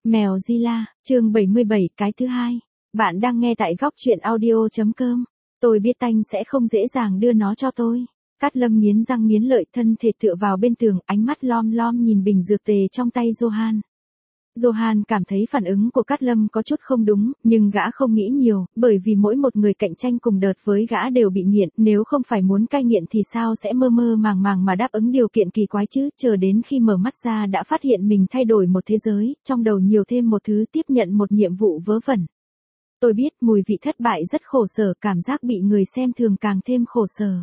Mèo Zilla, chương 77, cái thứ hai. Bạn đang nghe tại góc truyện audio.com. Tôi biết anh sẽ không dễ dàng đưa nó cho tôi. Cát Lâm nghiến răng nghiến lợi, thân thể tựa vào bên tường, ánh mắt lom lom nhìn bình dược tề trong tay Johan. Johan cảm thấy phản ứng của Cát Lâm có chút không đúng, nhưng gã không nghĩ nhiều, bởi vì mỗi một người cạnh tranh cùng đợt với gã đều bị nghiện, nếu không phải muốn cai nghiện thì sao sẽ mơ mơ màng màng mà đáp ứng điều kiện kỳ quái chứ, chờ đến khi mở mắt ra đã phát hiện mình thay đổi một thế giới, trong đầu nhiều thêm một thứ, tiếp nhận một nhiệm vụ vớ vẩn. Tôi biết mùi vị thất bại rất khổ sở, cảm giác bị người xem thường càng thêm khổ sở.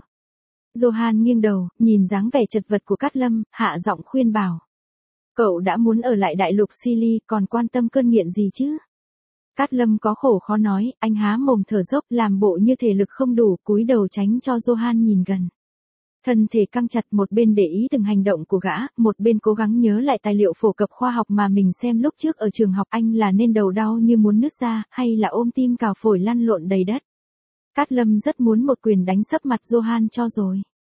Johan nghiêng đầu, nhìn dáng vẻ chật vật của Cát Lâm, hạ giọng khuyên bảo. Cậu đã muốn ở lại đại lục Sili, còn quan tâm cơn nghiện gì chứ? Cát Lâm có khổ khó nói, anh há mồm thở dốc, làm bộ như thể lực không đủ, cúi đầu tránh cho Johan nhìn gần. Thân thể căng chặt, một bên để ý từng hành động của gã, một bên cố gắng nhớ lại tài liệu phổ cập khoa học mà mình xem lúc trước ở trường học. Anh là nên đầu đau như muốn nứt ra, hay là ôm tim cào phổi lăn lộn đầy đất? Cát Lâm rất muốn một quyền đánh sấp mặt Johan cho rồi.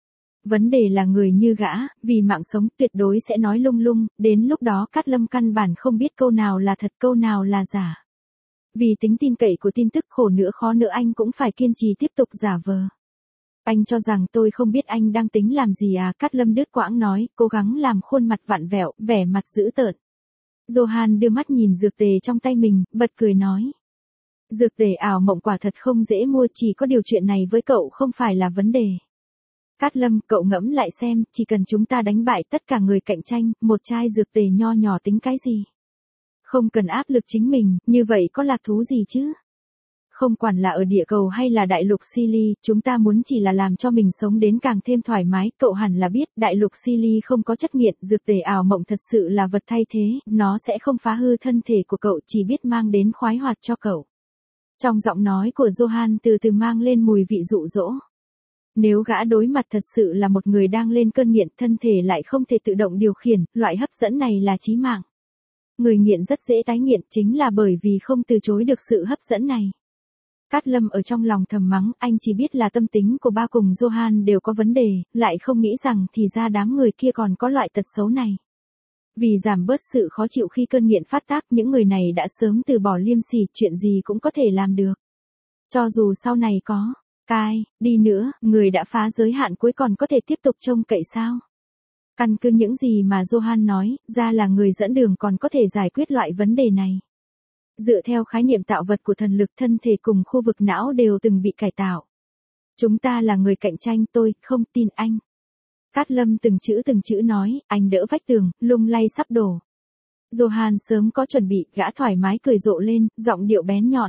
Vấn đề là người như gã, vì mạng sống tuyệt đối sẽ nói lung lung, đến lúc đó Cát Lâm căn bản không biết câu nào là thật, câu nào là giả. Vì tính tin cậy của tin tức, khổ nữa khó nữa anh cũng phải kiên trì tiếp tục giả vờ. Anh cho rằng tôi không biết anh đang tính làm gì à? Cát Lâm đứt quãng nói, cố gắng làm khuôn mặt vặn vẹo, vẻ mặt dữ tợn. Johan đưa mắt nhìn dược tề trong tay mình, bật cười nói. Dược tề ảo mộng quả thật không dễ mua, chỉ có điều chuyện này với cậu không phải là vấn đề. Cát Lâm, cậu ngẫm lại xem, chỉ cần chúng ta đánh bại tất cả người cạnh tranh, một chai dược tề nho nhỏ tính cái gì? Không cần áp lực chính mình, như vậy có lạc thú gì chứ? Không quản là ở địa cầu hay là đại lục Sili, chúng ta muốn chỉ là làm cho mình sống đến càng thêm thoải mái. Cậu hẳn là biết, đại lục Sili không có chất nghiện, dược tề ảo mộng thật sự là vật thay thế, nó sẽ không phá hư thân thể của cậu, chỉ biết mang đến khoái hoạt cho cậu. Trong giọng nói của Johan từ từ mang lên mùi vị dụ dỗ. Nếu gã đối mặt thật sự là một người đang lên cơn nghiện, thân thể lại không thể tự động điều khiển, loại hấp dẫn này là chí mạng. Người nghiện rất dễ tái nghiện, chính là bởi vì không từ chối được sự hấp dẫn này. Cát Lâm ở trong lòng thầm mắng, anh chỉ biết là tâm tính của ba cùng Johan đều có vấn đề, lại không nghĩ rằng thì ra đám người kia còn có loại tật xấu này. Vì giảm bớt sự khó chịu khi cơn nghiện phát tác, những người này đã sớm từ bỏ liêm sỉ, chuyện gì cũng có thể làm được. Cho dù sau này có đi nữa, người đã phá giới hạn cuối còn có thể tiếp tục trông cậy sao? Căn cứ những gì mà Johan nói, ra là người dẫn đường còn có thể giải quyết loại vấn đề này. Dựa theo khái niệm tạo vật của thần lực, thân thể cùng khu vực não đều từng bị cải tạo. Chúng ta là người cạnh tranh, tôi không tin anh. Cát Lâm từng chữ nói, anh đỡ vách tường, lung lay sắp đổ. Johan sớm có chuẩn bị, gã thoải mái cười rộ lên, giọng điệu bén nhọn.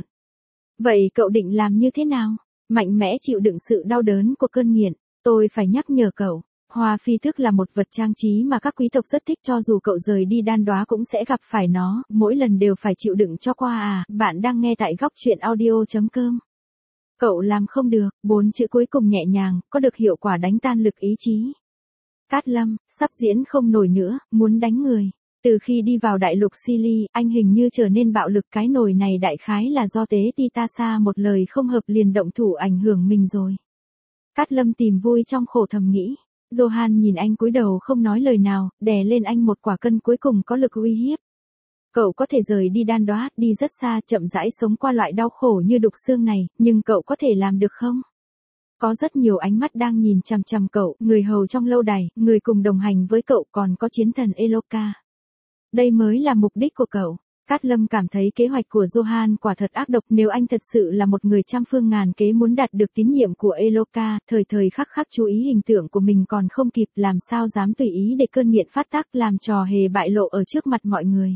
Vậy cậu định làm như thế nào? Mạnh mẽ chịu đựng sự đau đớn của cơn nghiện. Tôi phải nhắc nhở cậu, hoa phi thức là một vật trang trí mà các quý tộc rất thích, cho dù cậu rời đi đan đóa cũng sẽ gặp phải nó, mỗi lần đều phải chịu đựng cho qua à. Bạn đang nghe tại góc truyện audio.com. Cậu làm không được, 4 chữ cuối cùng nhẹ nhàng, có được hiệu quả đánh tan lực ý chí. Cát Lâm, sắp diễn không nổi nữa, muốn đánh người. Từ khi đi vào đại lục Sili, anh hình như trở nên bạo lực, cái nồi này đại khái là do tế Titasa một lời không hợp liền động thủ ảnh hưởng mình rồi. Cát Lâm tìm vui trong khổ thầm nghĩ. Johan nhìn anh cúi đầu không nói lời nào, đè lên anh một quả cân cuối cùng có lực uy hiếp. Cậu có thể rời đi đan đóa, đi rất xa, chậm rãi sống qua loại đau khổ như đục xương này, nhưng cậu có thể làm được không? Có rất nhiều ánh mắt đang nhìn chằm chằm cậu, người hầu trong lâu đài, người cùng đồng hành với cậu, còn có chiến thần Eloka. Đây mới là mục đích của cậu. Cát Lâm cảm thấy kế hoạch của Johan quả thật ác độc, nếu anh thật sự là một người trăm phương ngàn kế muốn đạt được tín nhiệm của Eloka, thời thời khắc khắc chú ý hình tượng của mình còn không kịp, làm sao dám tùy ý để cơn nghiện phát tác, làm trò hề bại lộ ở trước mặt mọi người.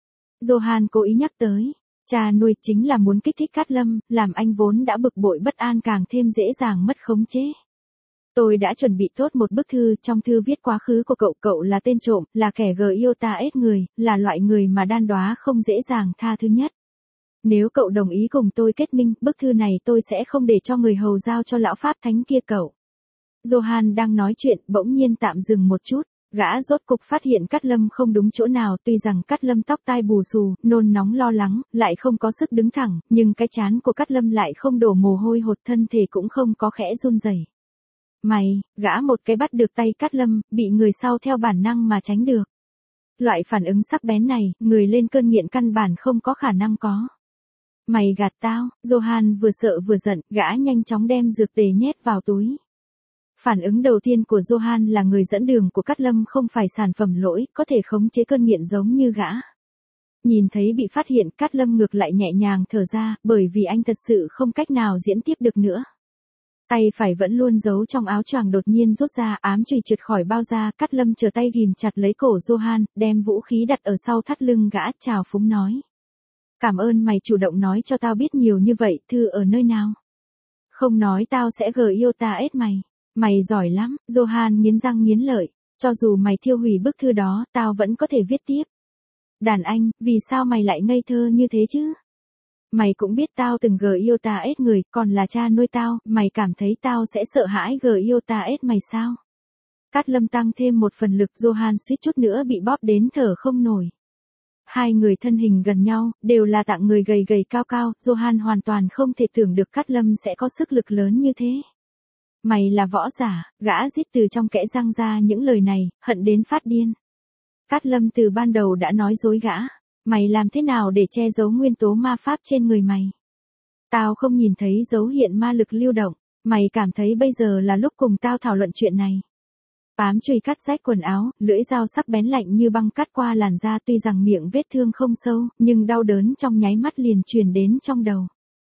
Johan cố ý nhắc tới, cha nuôi chính là muốn kích thích Cát Lâm, làm anh vốn đã bực bội bất an càng thêm dễ dàng mất khống chế. Tôi đã chuẩn bị tốt một bức thư, trong thư viết quá khứ của cậu, cậu là tên trộm, là kẻ Giota-S người, là loại người mà đan đóa không dễ dàng tha thứ nhất. Nếu cậu đồng ý cùng tôi kết minh, bức thư này tôi sẽ không để cho người hầu giao cho lão pháp thánh kia cậu. Johan đang nói chuyện, bỗng nhiên tạm dừng một chút, gã rốt cục phát hiện Cát Lâm không đúng chỗ nào, tuy rằng Cát Lâm tóc tai bù xù, nôn nóng lo lắng, lại không có sức đứng thẳng, nhưng cái trán của Cát Lâm lại không đổ mồ hôi hột, thân thể cũng không có khẽ run rẩy. Mày, gã một cái bắt được tay Cát Lâm, bị người sau theo bản năng mà tránh được. Loại phản ứng sắc bén này, người lên cơn nghiện căn bản không có khả năng có. Mày gạt tao, Johan vừa sợ vừa giận, gã nhanh chóng đem dược tề nhét vào túi. Phản ứng đầu tiên của Johan là người dẫn đường của Cát Lâm không phải sản phẩm lỗi, có thể khống chế cơn nghiện giống như gã. Nhìn thấy bị phát hiện, Cát Lâm ngược lại nhẹ nhàng thở ra, bởi vì anh thật sự không cách nào diễn tiếp được nữa. Tay phải vẫn luôn giấu trong áo choàng đột nhiên rút ra, ám chùy trượt khỏi bao da, Cát Lâm chờ tay ghìm chặt lấy cổ Johan, đem vũ khí đặt ở sau thắt lưng gã, chào phúng nói. Cảm ơn mày chủ động nói cho tao biết nhiều như vậy, thư ở nơi nào? Không nói tao sẽ yêu ta ết mày. Mày giỏi lắm, Johan nghiến răng nghiến lợi, cho dù mày thiêu hủy bức thư đó, tao vẫn có thể viết tiếp. Đàn anh, vì sao mày lại ngây thơ như thế chứ? Mày cũng biết tao từng yêu ta ết người, còn là cha nuôi tao, mày cảm thấy tao sẽ sợ hãi yêu ta ết mày sao? Cát Lâm tăng thêm một phần lực, Johan suýt chút nữa bị bóp đến thở không nổi. Hai người thân hình gần nhau, đều là tạng người gầy gầy cao cao, Johan hoàn toàn không thể tưởng được Cát Lâm sẽ có sức lực lớn như thế. Mày là võ giả, gã rít từ trong kẽ răng ra những lời này, hận đến phát điên. Cát Lâm từ ban đầu đã nói dối gã, mày làm thế nào để che giấu nguyên tố ma pháp trên người mày? Tao không nhìn thấy dấu hiện ma lực lưu động, mày cảm thấy bây giờ là lúc cùng tao thảo luận chuyện này. Ám chùy cắt rách quần áo, lưỡi dao sắc bén lạnh như băng cắt qua làn da, tuy rằng miệng vết thương không sâu, nhưng đau đớn trong nháy mắt liền truyền đến trong đầu.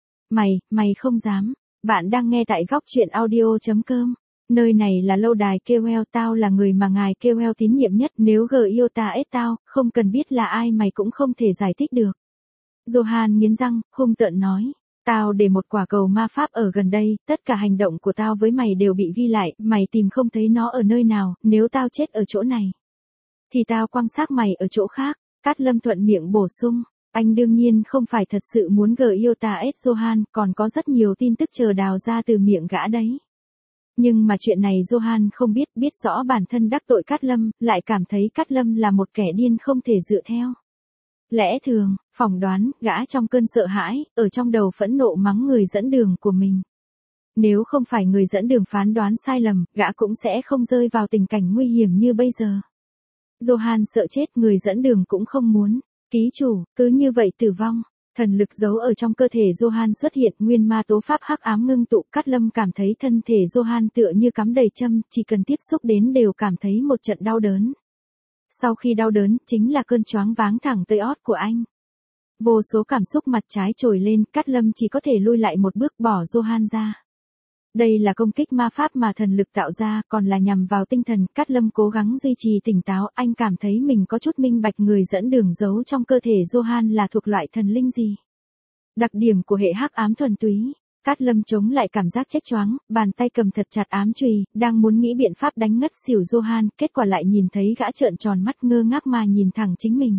Mày không dám. Bạn đang nghe tại góc truyện audio.com. Nơi này là lâu đài KOL, tao là người mà ngài KOL tín nhiệm nhất, nếu yêu ta ết tao, không cần biết là ai mày cũng không thể giải thích được. Johan nghiến răng, hung tợn nói. Tao để một quả cầu ma pháp ở gần đây, tất cả hành động của tao với mày đều bị ghi lại, mày tìm không thấy nó ở nơi nào, nếu tao chết ở chỗ này, thì tao quăng xác mày ở chỗ khác. Cát Lâm thuận miệng bổ sung. Anh đương nhiên không phải thật sự muốn yêu ta ết Johan, còn có rất nhiều tin tức chờ đào ra từ miệng gã đấy. Nhưng mà chuyện này Johan không biết rõ bản thân đắc tội Cát Lâm, lại cảm thấy Cát Lâm là một kẻ điên không thể dựa theo. Lẽ thường, phỏng đoán, gã trong cơn sợ hãi, ở trong đầu phẫn nộ mắng người dẫn đường của mình. Nếu không phải người dẫn đường phán đoán sai lầm, gã cũng sẽ không rơi vào tình cảnh nguy hiểm như bây giờ. Johan sợ chết, người dẫn đường cũng không muốn. Ký chủ, cứ như vậy tử vong. Thần lực giấu ở trong cơ thể Johan xuất hiện, nguyên ma tố pháp hắc ám ngưng tụ, Cát Lâm cảm thấy thân thể Johan tựa như cắm đầy châm, chỉ cần tiếp xúc đến đều cảm thấy một trận đau đớn. Sau khi đau đớn, chính là cơn choáng váng thẳng tới ót của anh. Vô số cảm xúc mặt trái trồi lên, Cát Lâm chỉ có thể lui lại một bước, bỏ Johan ra. Đây là công kích ma pháp mà thần lực tạo ra, còn là nhằm vào tinh thần. Cát Lâm cố gắng duy trì tỉnh táo, anh cảm thấy mình có chút minh bạch người dẫn đường giấu trong cơ thể Johan là thuộc loại thần linh gì. Đặc điểm của hệ hắc ám thuần túy. Cát Lâm chống lại cảm giác chết choáng, bàn tay cầm thật chặt ám chùy, đang muốn nghĩ biện pháp đánh ngất xỉu Johan, kết quả lại nhìn thấy gã trợn tròn mắt ngơ ngác mà nhìn thẳng chính mình.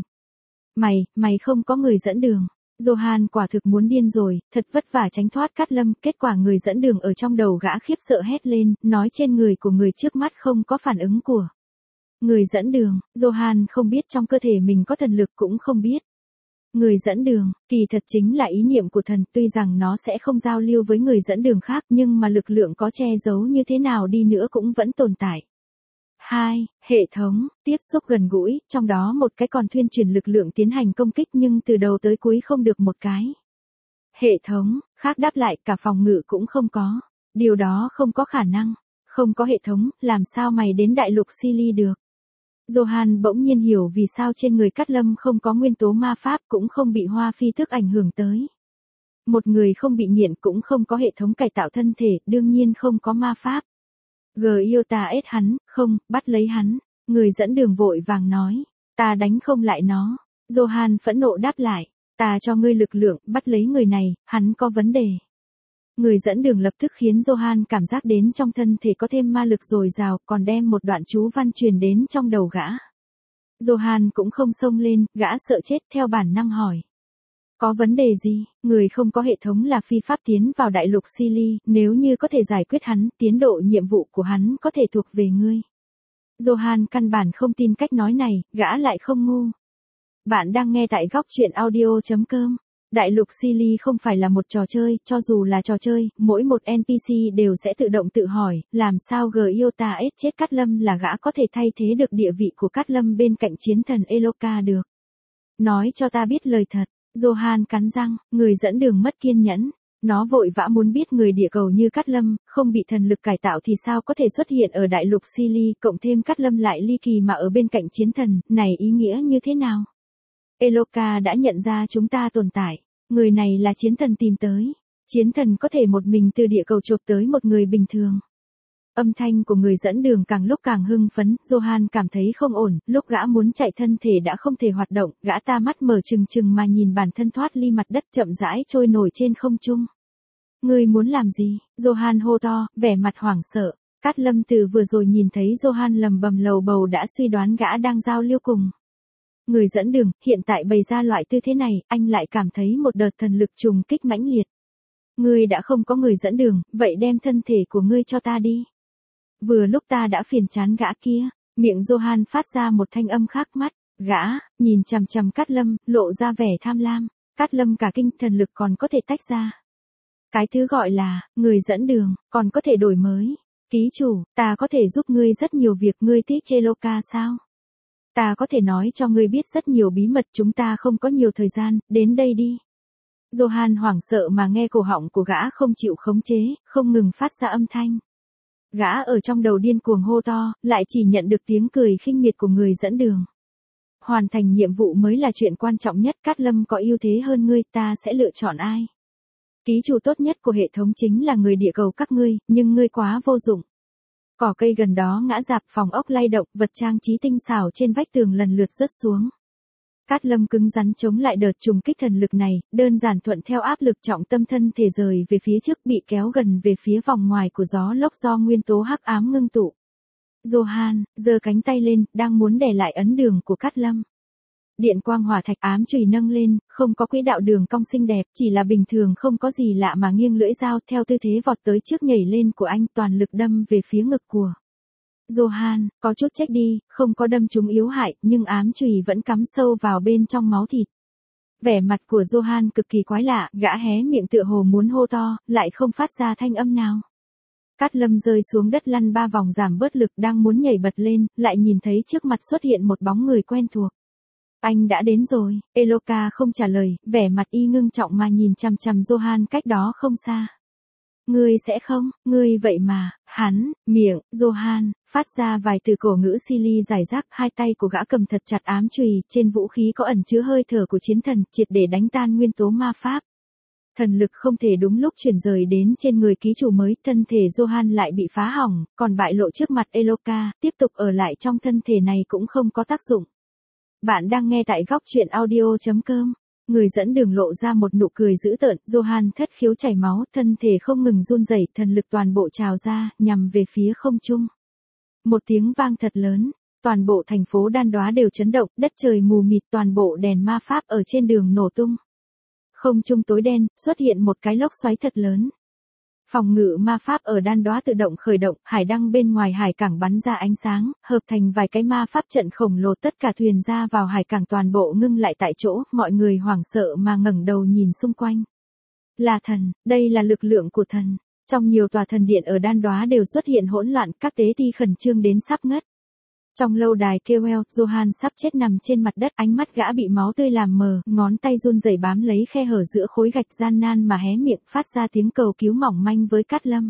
Mày không có người dẫn đường. Johan quả thực muốn điên rồi, thật vất vả tránh thoát Cát Lâm, kết quả người dẫn đường ở trong đầu gã khiếp sợ hét lên, nói trên người của người trước mắt không có phản ứng của người dẫn đường. Johan không biết trong cơ thể mình có thần lực, cũng không biết. Người dẫn đường, kỳ thật chính là ý niệm của thần, tuy rằng nó sẽ không giao lưu với người dẫn đường khác, nhưng mà lực lượng có che giấu như thế nào đi nữa cũng vẫn tồn tại. 2. Hệ thống, tiếp xúc gần gũi, trong đó một cái còn thuyên truyền lực lượng tiến hành công kích nhưng từ đầu tới cuối không được một cái. Hệ thống, khác đáp lại, cả phòng ngự cũng không có. Điều đó không có khả năng. Không có hệ thống, làm sao mày đến đại lục Sili được? Johan bỗng nhiên hiểu vì sao trên người Cát Lâm không có nguyên tố ma pháp, cũng không bị hoa phi thức ảnh hưởng tới. Một người không bị nghiện cũng không có hệ thống cải tạo thân thể, đương nhiên không có ma pháp. Yêu ta ết hắn, không, bắt lấy hắn. Người dẫn đường vội vàng nói. Ta đánh không lại nó. Johan phẫn nộ đáp lại. Ta cho ngươi lực lượng, bắt lấy người này, hắn có vấn đề. Người dẫn đường lập tức khiến Johan cảm giác đến trong thân thể có thêm ma lực dồi dào, còn đem một đoạn chú văn truyền đến trong đầu gã. Johan cũng không xông lên, gã sợ chết, theo bản năng hỏi. Có vấn đề gì? Người không có hệ thống là phi pháp tiến vào đại lục Sili, nếu như có thể giải quyết hắn, tiến độ nhiệm vụ của hắn có thể thuộc về ngươi. Johan căn bản không tin cách nói này, gã lại không ngu. Bạn đang nghe tại góc truyện audio.com. Đại lục Silly không phải là một trò chơi, cho dù là trò chơi, mỗi một NPC đều sẽ tự động tự hỏi, làm sao Gyota S chết Cát Lâm là gã có thể thay thế được địa vị của Cát Lâm bên cạnh chiến thần Eloka được. Nói cho ta biết lời thật, Johan cắn răng, người dẫn đường mất kiên nhẫn. Nó vội vã muốn biết người địa cầu như Cát Lâm, không bị thần lực cải tạo thì sao có thể xuất hiện ở đại lục Silly, cộng thêm Cát Lâm lại ly kỳ mà ở bên cạnh chiến thần, này ý nghĩa như thế nào? Eloka đã nhận ra chúng ta tồn tại, người này là chiến thần tìm tới. Chiến thần có thể một mình từ địa cầu chộp tới một người bình thường. Âm thanh của người dẫn đường càng lúc càng hưng phấn, Johan cảm thấy không ổn, lúc gã muốn chạy thân thể đã không thể hoạt động, gã ta mắt mở trừng trừng mà nhìn bản thân thoát ly mặt đất chậm rãi trôi nổi trên không trung. Ngươi muốn làm gì? Johan hô to, vẻ mặt hoảng sợ. Cát Lâm từ vừa rồi nhìn thấy Johan lầm bầm lầu bầu đã suy đoán gã đang giao lưu cùng người dẫn đường, hiện tại bày ra loại tư thế này, anh lại cảm thấy một đợt thần lực trùng kích mãnh liệt. Ngươi đã không có người dẫn đường, vậy đem thân thể của ngươi cho ta đi. Vừa lúc ta đã phiền chán gã kia, miệng Johan phát ra một thanh âm khác mắt, gã, nhìn chằm chằm Cát Lâm, lộ ra vẻ tham lam. Cát Lâm cả kinh, thần lực còn có thể tách ra. Cái thứ gọi là, người dẫn đường, còn có thể đổi mới. Ký chủ, ta có thể giúp ngươi rất nhiều việc, ngươi thích Eloka sao? Ta có thể nói cho ngươi biết rất nhiều bí mật, chúng ta không có nhiều thời gian, đến đây đi. Johan hoảng sợ mà nghe cổ họng của gã không chịu khống chế, không ngừng phát ra âm thanh. Gã ở trong đầu điên cuồng hô to, lại chỉ nhận được tiếng cười khinh miệt của người dẫn đường. Hoàn thành nhiệm vụ mới là chuyện quan trọng nhất, Cát Lâm có ưu thế hơn ngươi, ta sẽ lựa chọn ai? Ký chủ tốt nhất của hệ thống chính là người địa cầu các ngươi, nhưng ngươi quá vô dụng. Cỏ cây gần đó ngã rạp, phòng ốc lay động, vật trang trí tinh xảo trên vách tường lần lượt rớt xuống. Cát Lâm cứng rắn chống lại đợt trùng kích thần lực này, đơn giản thuận theo áp lực trọng tâm thân thể rời về phía trước, bị kéo gần về phía vòng ngoài của gió lốc do nguyên tố hắc ám ngưng tụ. Johan giơ cánh tay lên, đang muốn đè lại ấn đường của Cát Lâm. Điện quang hỏa thạch ám chùy nâng lên, không có quỹ đạo đường cong xinh đẹp, chỉ là bình thường không có gì lạ mà nghiêng lưỡi dao theo tư thế vọt tới trước nhảy lên của anh, toàn lực đâm về phía ngực của Johan, có chút trách đi, không có đâm trúng yếu hại, nhưng ám chùy vẫn cắm sâu vào bên trong máu thịt. Vẻ mặt của Johan cực kỳ quái lạ, gã hé miệng tựa hồ muốn hô to, lại không phát ra thanh âm nào. Cát Lâm rơi xuống đất lăn 3 vòng giảm bớt lực, đang muốn nhảy bật lên, lại nhìn thấy trước mặt xuất hiện một bóng người quen thuộc. Anh đã đến rồi, Eloka không trả lời, vẻ mặt y ngưng trọng mà nhìn chằm chằm Johan cách đó không xa. Ngươi sẽ không, ngươi vậy mà, hắn, miệng, Johan, phát ra vài từ cổ ngữ Silly giải rác, hai tay của gã cầm thật chặt ám chùy, trên vũ khí có ẩn chứa hơi thở của chiến thần, triệt để đánh tan nguyên tố ma pháp. Thần lực không thể đúng lúc chuyển rời đến trên người ký chủ mới, thân thể Johan lại bị phá hỏng, còn bại lộ trước mặt Eloka, tiếp tục ở lại trong thân thể này cũng không có tác dụng. Bạn đang nghe tại góc truyện audio.com. Người dẫn đường lộ ra một nụ cười dữ tợn, Johan thất khiếu chảy máu, thân thể không ngừng run rẩy, thần lực toàn bộ trào ra, nhằm về phía không trung. Một tiếng vang thật lớn, toàn bộ thành phố Đan Đoá đều chấn động, đất trời mù mịt, toàn bộ đèn ma pháp ở trên đường nổ tung. Không trung tối đen, xuất hiện một cái lốc xoáy thật lớn. Phòng ngự ma pháp ở Đan Đoá tự động khởi động, hải đăng bên ngoài hải cảng bắn ra ánh sáng, hợp thành vài cái ma pháp trận khổng lồ, tất cả thuyền ra vào hải cảng toàn bộ ngưng lại tại chỗ, mọi người hoảng sợ mà ngẩng đầu nhìn xung quanh. Là thần, đây là lực lượng của thần. Trong nhiều tòa thần điện ở Đan Đoá đều xuất hiện hỗn loạn, các tế ti khẩn trương đến sắp ngất. Trong lâu đài Kewell, Johan sắp chết nằm trên mặt đất, ánh mắt gã bị máu tươi làm mờ, ngón tay run rẩy bám lấy khe hở giữa khối gạch, gian nan mà hé miệng, phát ra tiếng cầu cứu mỏng manh với Cát Lâm.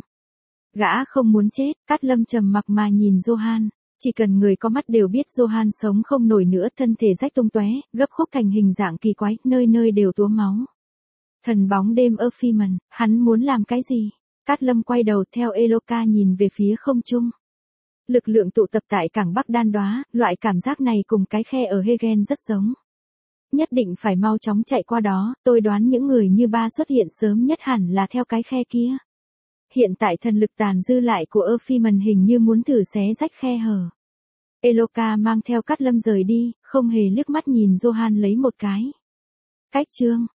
Gã không muốn chết, Cát Lâm trầm mặc mà nhìn Johan, chỉ cần người có mắt đều biết Johan sống không nổi nữa, thân thể rách tung tóe, gấp khúc thành hình dạng kỳ quái, nơi nơi đều túa máu. Thần bóng đêm Ophiman, hắn muốn làm cái gì? Cát Lâm quay đầu theo Eloka nhìn về phía không trung. Lực lượng tụ tập tại cảng Bắc Đan Đoá, loại cảm giác này cùng cái khe ở Hegen rất giống. Nhất định phải mau chóng chạy qua đó, tôi đoán những người như ba xuất hiện sớm nhất hẳn là theo cái khe kia. Hiện tại thần lực tàn dư lại của Ophiman hình như muốn thử xé rách khe hở. Eloka mang theo Cát Lâm rời đi, không hề liếc mắt nhìn Johan lấy một cái. Cách chương,